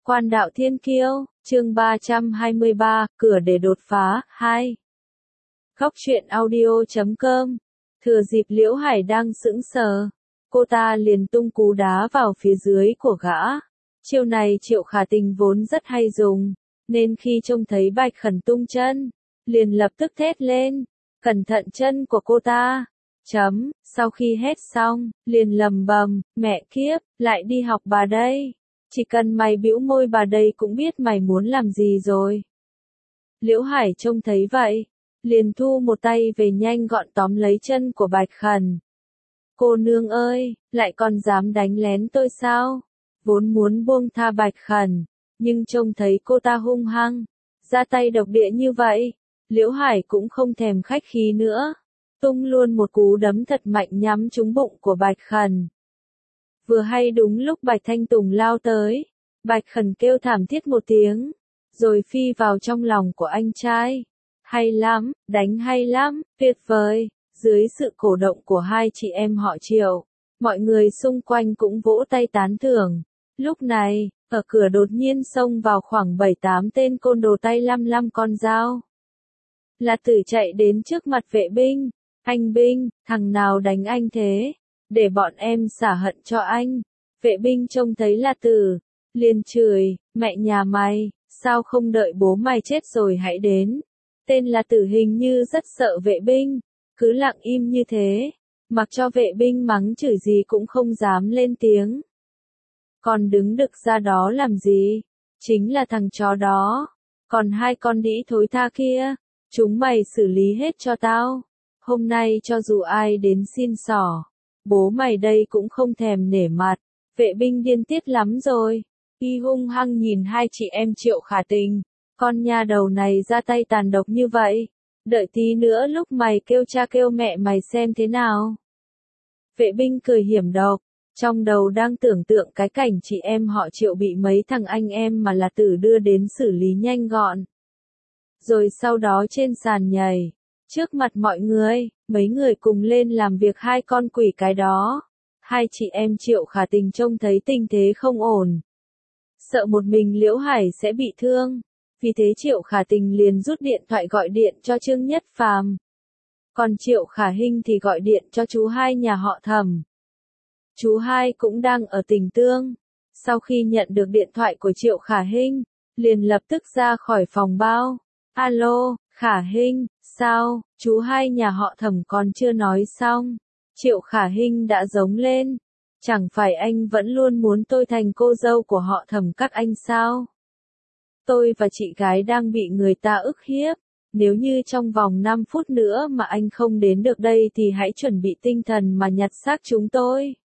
Quan đạo thiên kiêu, chương 323, cửa để đột phá, 2. Góc truyện audio.com. Thừa dịp Liễu Hải đang sững sờ, cô ta liền tung cú đá vào phía dưới của gã. Chiêu này Triệu Khả Tình vốn rất hay dùng, nên khi trông thấy Bạch Khẩn tung chân, liền lập tức thét lên, cẩn thận chân của cô ta. Sau khi hét xong, liền lầm bầm, mẹ kiếp, lại đi học bà đây. Chỉ cần mày bĩu môi bà đây cũng biết mày muốn làm gì rồi. Liễu Hải trông thấy vậy, liền thu một tay về nhanh gọn tóm lấy chân của Bạch Khẩn. Cô nương ơi, lại còn dám đánh lén tôi sao? Vốn muốn buông tha Bạch Khẩn, nhưng trông thấy cô ta hung hăng, ra tay độc địa như vậy, Liễu Hải cũng không thèm khách khí nữa, tung luôn một cú đấm thật mạnh nhắm trúng bụng của Bạch Khẩn. Vừa hay đúng lúc Bạch Thanh Tùng lao tới, Bạch Khẩn kêu thảm thiết một tiếng, rồi phi vào trong lòng của anh trai. Hay lắm, đánh hay lắm, tuyệt vời. Dưới sự cổ động của hai chị em họ Triệu, mọi người xung quanh cũng vỗ tay tán thưởng. Lúc này, ở cửa đột nhiên xông vào khoảng 7-8 tên côn đồ tay lăm con dao. Lạt Tử chạy đến trước mặt vệ binh. Anh binh, thằng nào đánh anh thế? Để bọn em xả hận cho anh. Vệ binh trông thấy Lạt Tử, liền chửi, mẹ nhà mày, sao không đợi bố mày chết rồi hãy đến. Tên Lạt Tử hình như rất sợ vệ binh, cứ lặng im như thế, mặc cho vệ binh mắng chửi gì cũng không dám lên tiếng. Còn đứng đực ra đó làm gì? Chính là thằng chó đó. Còn hai con đĩ thối tha kia, chúng mày xử lý hết cho tao. Hôm nay cho dù ai đến xin xỏ, bố mày đây cũng không thèm nể mặt. Vệ binh điên tiết lắm rồi. Y hung hăng nhìn hai chị em Triệu Khả Tình. Con nha đầu này ra tay tàn độc như vậy. Đợi tí nữa lúc mày kêu cha kêu mẹ mày xem thế nào. Vệ binh cười hiểm độc, trong đầu đang tưởng tượng cái cảnh chị em họ Triệu bị mấy thằng anh em mà Lạt Tử đưa đến xử lý nhanh gọn. Rồi sau đó trên sàn nhảy, trước mặt mọi người, mấy người cùng lên làm việc hai con quỷ cái đó. Hai chị em Triệu Khả Tình trông thấy tình thế không ổn. Sợ một mình Liễu Hải sẽ bị thương. Vì thế Triệu Khả Tình liền rút điện thoại gọi điện cho Trương Nhất Phàm. Còn Triệu Khả Hinh thì gọi điện cho chú hai nhà họ Thẩm. Chú hai cũng đang ở Tỉnh Tương. Sau khi nhận được điện thoại của Triệu Khả Hinh, liền lập tức ra khỏi phòng bao. Alo, Khả Hinh, sao, chú hai nhà họ Thẩm còn chưa nói xong. Triệu Khả Hinh đã giống lên. Chẳng phải anh vẫn luôn muốn tôi thành cô dâu của họ Thẩm các anh sao? Tôi và chị gái đang bị người ta ức hiếp. Nếu như trong vòng 5 phút nữa mà anh không đến được đây thì hãy chuẩn bị tinh thần mà nhặt xác chúng tôi.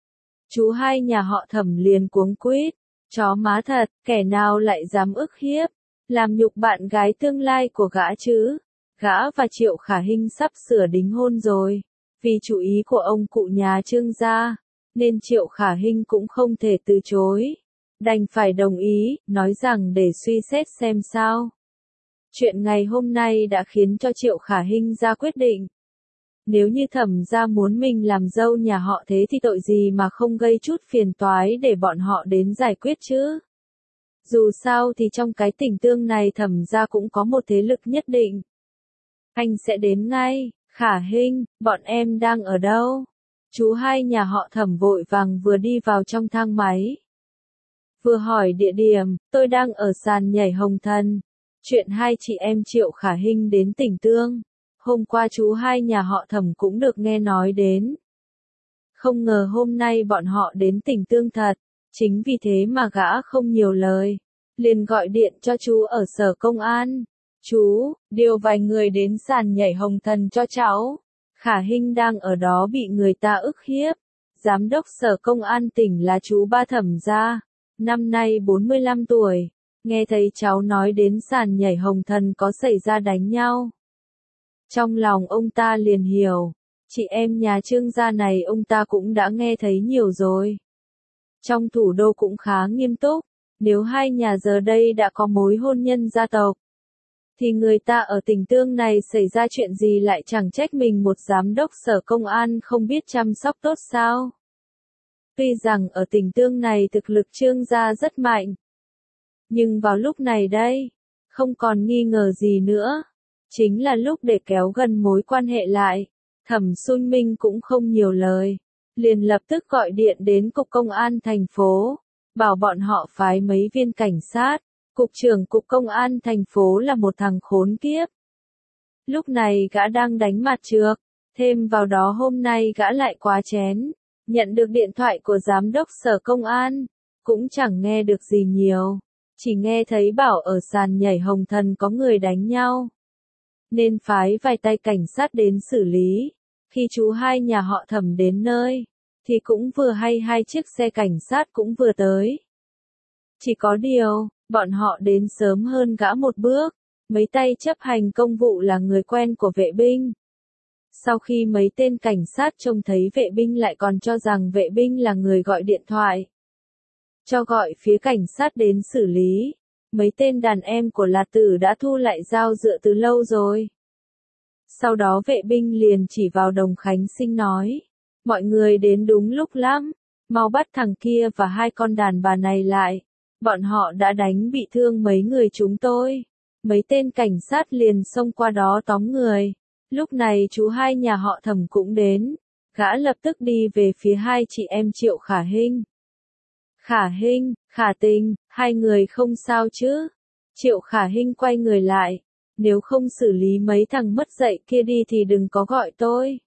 Chú hai nhà họ Thẩm liền cuống quýt. Chó má thật, kẻ nào lại dám ức hiếp, làm nhục bạn gái tương lai của gã chứ. Gã và Triệu Khả Hinh sắp sửa đính hôn rồi. Vì chủ ý của ông cụ nhà Trương gia, nên Triệu Khả Hinh cũng không thể từ chối. Đành phải đồng ý, nói rằng để suy xét xem sao. Chuyện ngày hôm nay đã khiến cho Triệu Khả Hinh ra quyết định. Nếu như Thẩm gia muốn mình làm dâu nhà họ thế thì tội gì mà không gây chút phiền toái để bọn họ đến giải quyết chứ. Dù sao thì trong cái Tỉnh Tương này Thẩm gia cũng có một thế lực nhất định. Anh sẽ đến ngay. Khả Hinh, bọn em đang ở đâu? Chú hai nhà họ Thẩm vội vàng vừa đi vào trong thang máy, vừa hỏi địa điểm. Tôi đang ở sàn nhảy Hồng Thần. Chuyện hai chị em Triệu Khả Hinh đến Tỉnh Tương, hôm qua chú hai nhà họ Thẩm cũng được nghe nói đến. Không ngờ hôm nay bọn họ đến Tỉnh Tương thật. Chính vì thế mà gã không nhiều lời, liền gọi điện cho chú ở sở công an. Chú, điều vài người đến sàn nhảy Hồng Thần cho cháu. Khả Hinh đang ở đó bị người ta ức hiếp. Giám đốc sở công an tỉnh là chú ba Thẩm gia, năm nay 45 tuổi. Nghe thấy cháu nói đến sàn nhảy Hồng Thần có xảy ra đánh nhau. Trong lòng ông ta liền hiểu, chị em nhà Trương gia này ông ta cũng đã nghe thấy nhiều rồi. Trong thủ đô cũng khá nghiêm túc, nếu hai nhà giờ đây đã có mối hôn nhân gia tộc, thì người ta ở Tỉnh Tương này xảy ra chuyện gì lại chẳng trách mình một giám đốc sở công an không biết chăm sóc tốt sao. Tuy rằng ở Tỉnh Tương này thực lực Trương gia rất mạnh, Nhưng vào lúc này đây, không còn nghi ngờ gì nữa. Chính là lúc để kéo gần mối quan hệ lại. Thẩm Xuân Minh cũng không nhiều lời. Liền lập tức gọi điện đến Cục Công an thành phố. Bảo bọn họ phái mấy viên cảnh sát. Cục trưởng Cục Công an thành phố là một thằng khốn kiếp. Lúc này gã đang đánh mặt trược. Thêm vào đó hôm nay gã lại quá chén. Nhận được điện thoại của giám đốc sở công an. Cũng chẳng nghe được gì nhiều. Chỉ nghe thấy bảo ở sàn nhảy Hồng Thần có người đánh nhau. Nên phái vài tay cảnh sát đến xử lý. Khi chú hai nhà họ Thẩm đến nơi, thì cũng vừa hay hai chiếc xe cảnh sát cũng vừa tới. Chỉ có điều, bọn họ đến sớm hơn gã một bước. Mấy tay chấp hành công vụ là người quen của vệ binh. Sau khi mấy tên cảnh sát trông thấy vệ binh lại còn cho rằng vệ binh là người gọi điện thoại. Cho gọi phía cảnh sát đến xử lý. Mấy tên đàn em của Lạt Tử đã thu lại dao dựa từ lâu rồi. Sau đó vệ binh liền chỉ vào Đồng Khánh Sinh nói. Mọi người đến đúng lúc lắm. Mau bắt thằng kia và hai con đàn bà này lại. Bọn họ đã đánh bị thương mấy người chúng tôi. Mấy tên cảnh sát liền xông qua đó tóm người. Lúc này chú hai nhà họ Thẩm cũng đến. Gã lập tức đi về phía hai chị em Triệu Khả Hinh. Khả Hinh, Khả Tình, hai người không sao chứ? Triệu Khả Hinh quay người lại. Nếu không xử lý mấy thằng mất dạy kia đi thì đừng có gọi tôi.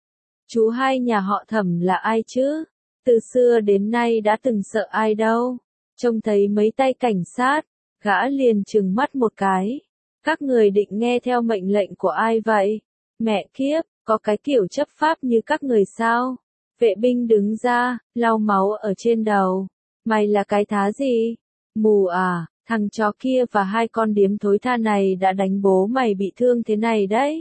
Chú hai nhà họ Thẩm là ai chứ? Từ xưa đến nay đã từng sợ ai đâu. Trông thấy mấy tay cảnh sát, gã liền trừng mắt một cái. Các người định nghe theo mệnh lệnh của ai vậy? Mẹ kiếp, có cái kiểu chấp pháp như các người sao? Vệ binh đứng ra, lau máu ở trên đầu. Mày là cái thá gì? Mù à, thằng chó kia và hai con điếm thối tha này đã đánh bố mày bị thương thế này đấy.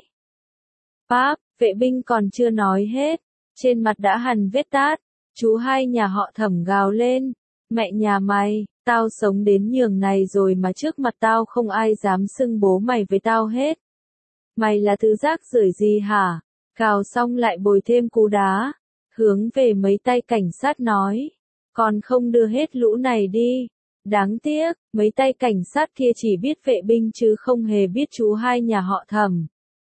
Pháp, vệ binh còn chưa nói hết. Trên mặt đã hằn vết tát. Chú hai nhà họ Thẩm gào lên. Mẹ nhà mày, tao sống đến nhường này rồi mà trước mặt tao không ai dám xưng bố mày với tao hết. Mày là thứ rác rưởi gì hả? Cào xong lại bồi thêm cú đá. Hướng về mấy tay cảnh sát nói. Còn không đưa hết lũ này đi. Đáng tiếc, mấy tay cảnh sát kia chỉ biết vệ binh chứ không hề biết chú hai nhà họ Thẩm.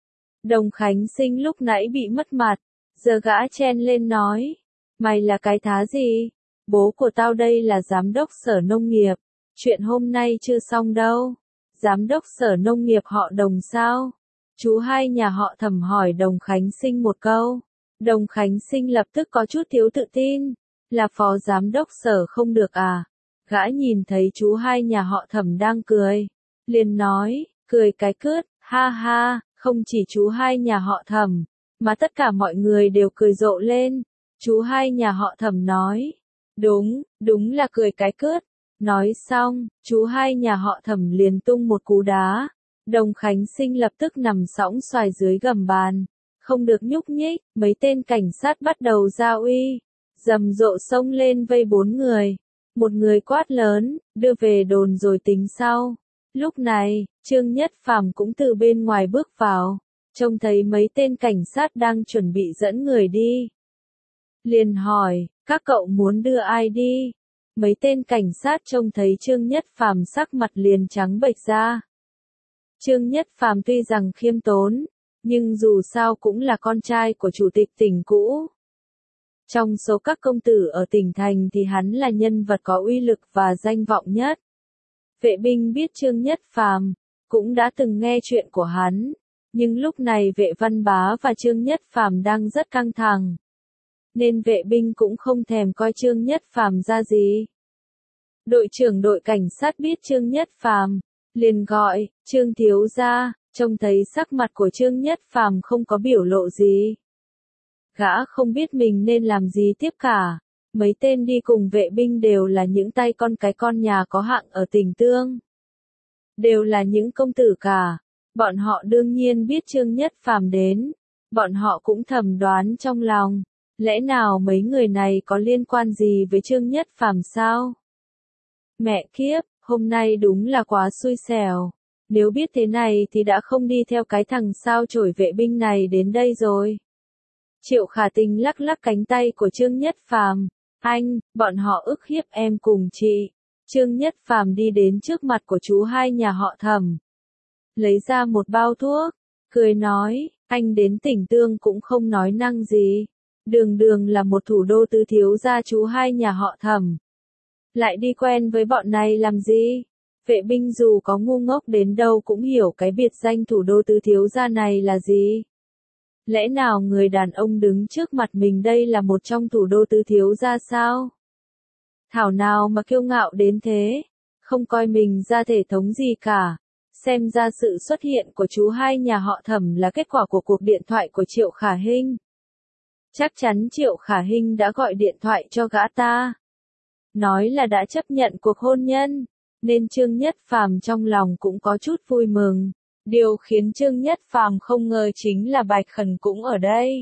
Đồng Khánh Sinh lúc nãy bị mất mặt. Giờ gã chen lên nói. Mày là cái thá gì? Bố của tao đây là giám đốc sở nông nghiệp. Chuyện hôm nay chưa xong đâu. Giám đốc sở nông nghiệp họ Đồng sao? Chú hai nhà họ Thẩm hỏi Đồng Khánh Sinh một câu. Đồng Khánh Sinh lập tức có chút thiếu tự tin. Là phó giám đốc sở không được à? Gã nhìn thấy chú hai nhà họ Thẩm đang cười. Liền nói, cười cái cướt, ha ha, không chỉ chú hai nhà họ Thẩm, mà tất cả mọi người đều cười rộ lên. Chú hai nhà họ Thẩm nói, đúng là cười cái cướt. Nói xong, chú hai nhà họ Thẩm liền tung một cú đá. Đồng Khánh Sinh lập tức nằm sõng xoài dưới gầm bàn. Không được nhúc nhích, mấy tên cảnh sát bắt đầu ra uy. Rầm rộ xông lên vây bốn người. Một người quát lớn, đưa về đồn rồi tính sau. Lúc này, Trương Nhất Phàm cũng từ bên ngoài bước vào. Trông thấy mấy tên cảnh sát đang chuẩn bị dẫn người đi. Liền hỏi, các cậu muốn đưa ai đi? Mấy tên cảnh sát trông thấy Trương Nhất Phàm sắc mặt liền trắng bệch ra. Trương Nhất Phàm tuy rằng khiêm tốn, nhưng dù sao cũng là con trai của chủ tịch tỉnh cũ. Trong số các công tử ở tỉnh thành thì hắn là nhân vật có uy lực và danh vọng nhất. Vệ binh biết Trương Nhất Phàm, cũng đã từng nghe chuyện của hắn, nhưng lúc này Vệ Văn Bá và Trương Nhất Phàm đang rất căng thẳng. Nên vệ binh cũng không thèm coi Trương Nhất Phàm ra gì. Đội trưởng đội cảnh sát biết Trương Nhất Phàm, liền gọi, Trương thiếu gia, trông thấy sắc mặt của Trương Nhất Phàm không có biểu lộ gì. Gã không biết mình nên làm gì tiếp cả. Mấy tên đi cùng vệ binh đều là những tay con cái con nhà có hạng ở tỉnh Tương. Đều là những công tử cả. Bọn họ đương nhiên biết Trương Nhất Phàm đến. Bọn họ cũng thầm đoán trong lòng. Lẽ nào mấy người này có liên quan gì với Trương Nhất Phàm sao? Mẹ kiếp, hôm nay đúng là quá xui xẻo. Nếu biết thế này thì đã không đi theo cái thằng sao chổi vệ binh này đến đây rồi. Triệu Khả Tình lắc lắc cánh tay của Trương Nhất Phàm. Anh, bọn họ ức hiếp em cùng chị. Trương Nhất Phàm đi đến trước mặt của chú hai nhà họ Thẩm, lấy ra một bao thuốc, cười nói, anh đến Tỉnh Tương cũng không nói năng gì. Đường đường là một thủ đô tứ thiếu gia chú hai nhà họ Thẩm, lại đi quen với bọn này làm gì? Vệ binh dù có ngu ngốc đến đâu cũng hiểu cái biệt danh thủ đô tứ thiếu gia này là gì. Lẽ nào người đàn ông đứng trước mặt mình đây là một trong thủ đô tứ thiếu gia sao? Thảo nào mà kiêu ngạo đến thế, không coi mình ra thể thống gì cả. Xem ra sự xuất hiện của chú hai nhà họ Thẩm là kết quả của cuộc điện thoại của Triệu Khả Hinh. Chắc chắn Triệu Khả Hinh đã gọi điện thoại cho gã ta, nói là đã chấp nhận cuộc hôn nhân, nên Trương Nhất Phàm trong lòng cũng có chút vui mừng. Điều khiến Trương Nhất Phàm không ngờ chính là Bạch Khẩn cũng ở đây.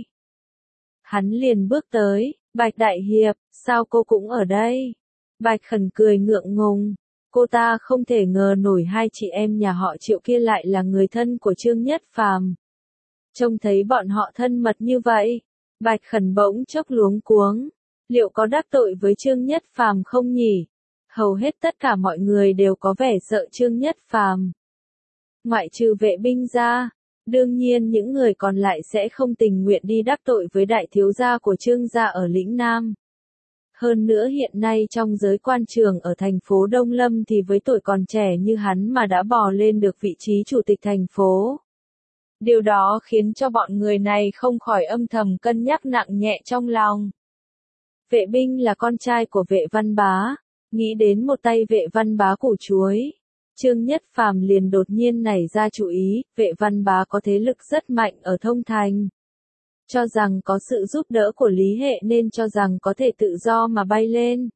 Hắn liền bước tới, Bạch Đại Hiệp, sao cô cũng ở đây? Bạch Khẩn cười ngượng ngùng, cô ta không thể ngờ nổi hai chị em nhà họ Triệu kia lại là người thân của Trương Nhất Phàm. Trông thấy bọn họ thân mật như vậy, Bạch Khẩn bỗng chốc luống cuống, liệu có đắc tội với Trương Nhất Phàm không nhỉ? Hầu hết tất cả mọi người đều có vẻ sợ Trương Nhất Phàm. Ngoại trừ vệ binh ra, đương nhiên những người còn lại sẽ không tình nguyện đi đắc tội với đại thiếu gia của Trương gia ở lĩnh Nam. Hơn nữa hiện nay trong giới quan trường ở thành phố Đông Lâm thì với tuổi còn trẻ như hắn mà đã bò lên được vị trí chủ tịch thành phố. Điều đó khiến cho bọn người này không khỏi âm thầm cân nhắc nặng nhẹ trong lòng. Vệ binh là con trai của Vệ Văn Bá, nghĩ đến một tay Vệ Văn Bá củ chuối. Trương Nhất Phàm liền đột nhiên nảy ra chủ ý, Vệ Văn Bá có thế lực rất mạnh ở Thông Thành. Cho rằng có sự giúp đỡ của Lý Hệ nên cho rằng có thể tự do mà bay lên.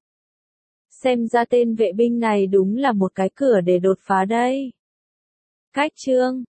Xem ra tên vệ binh này đúng là một cái cửa để đột phá đây. Cách chương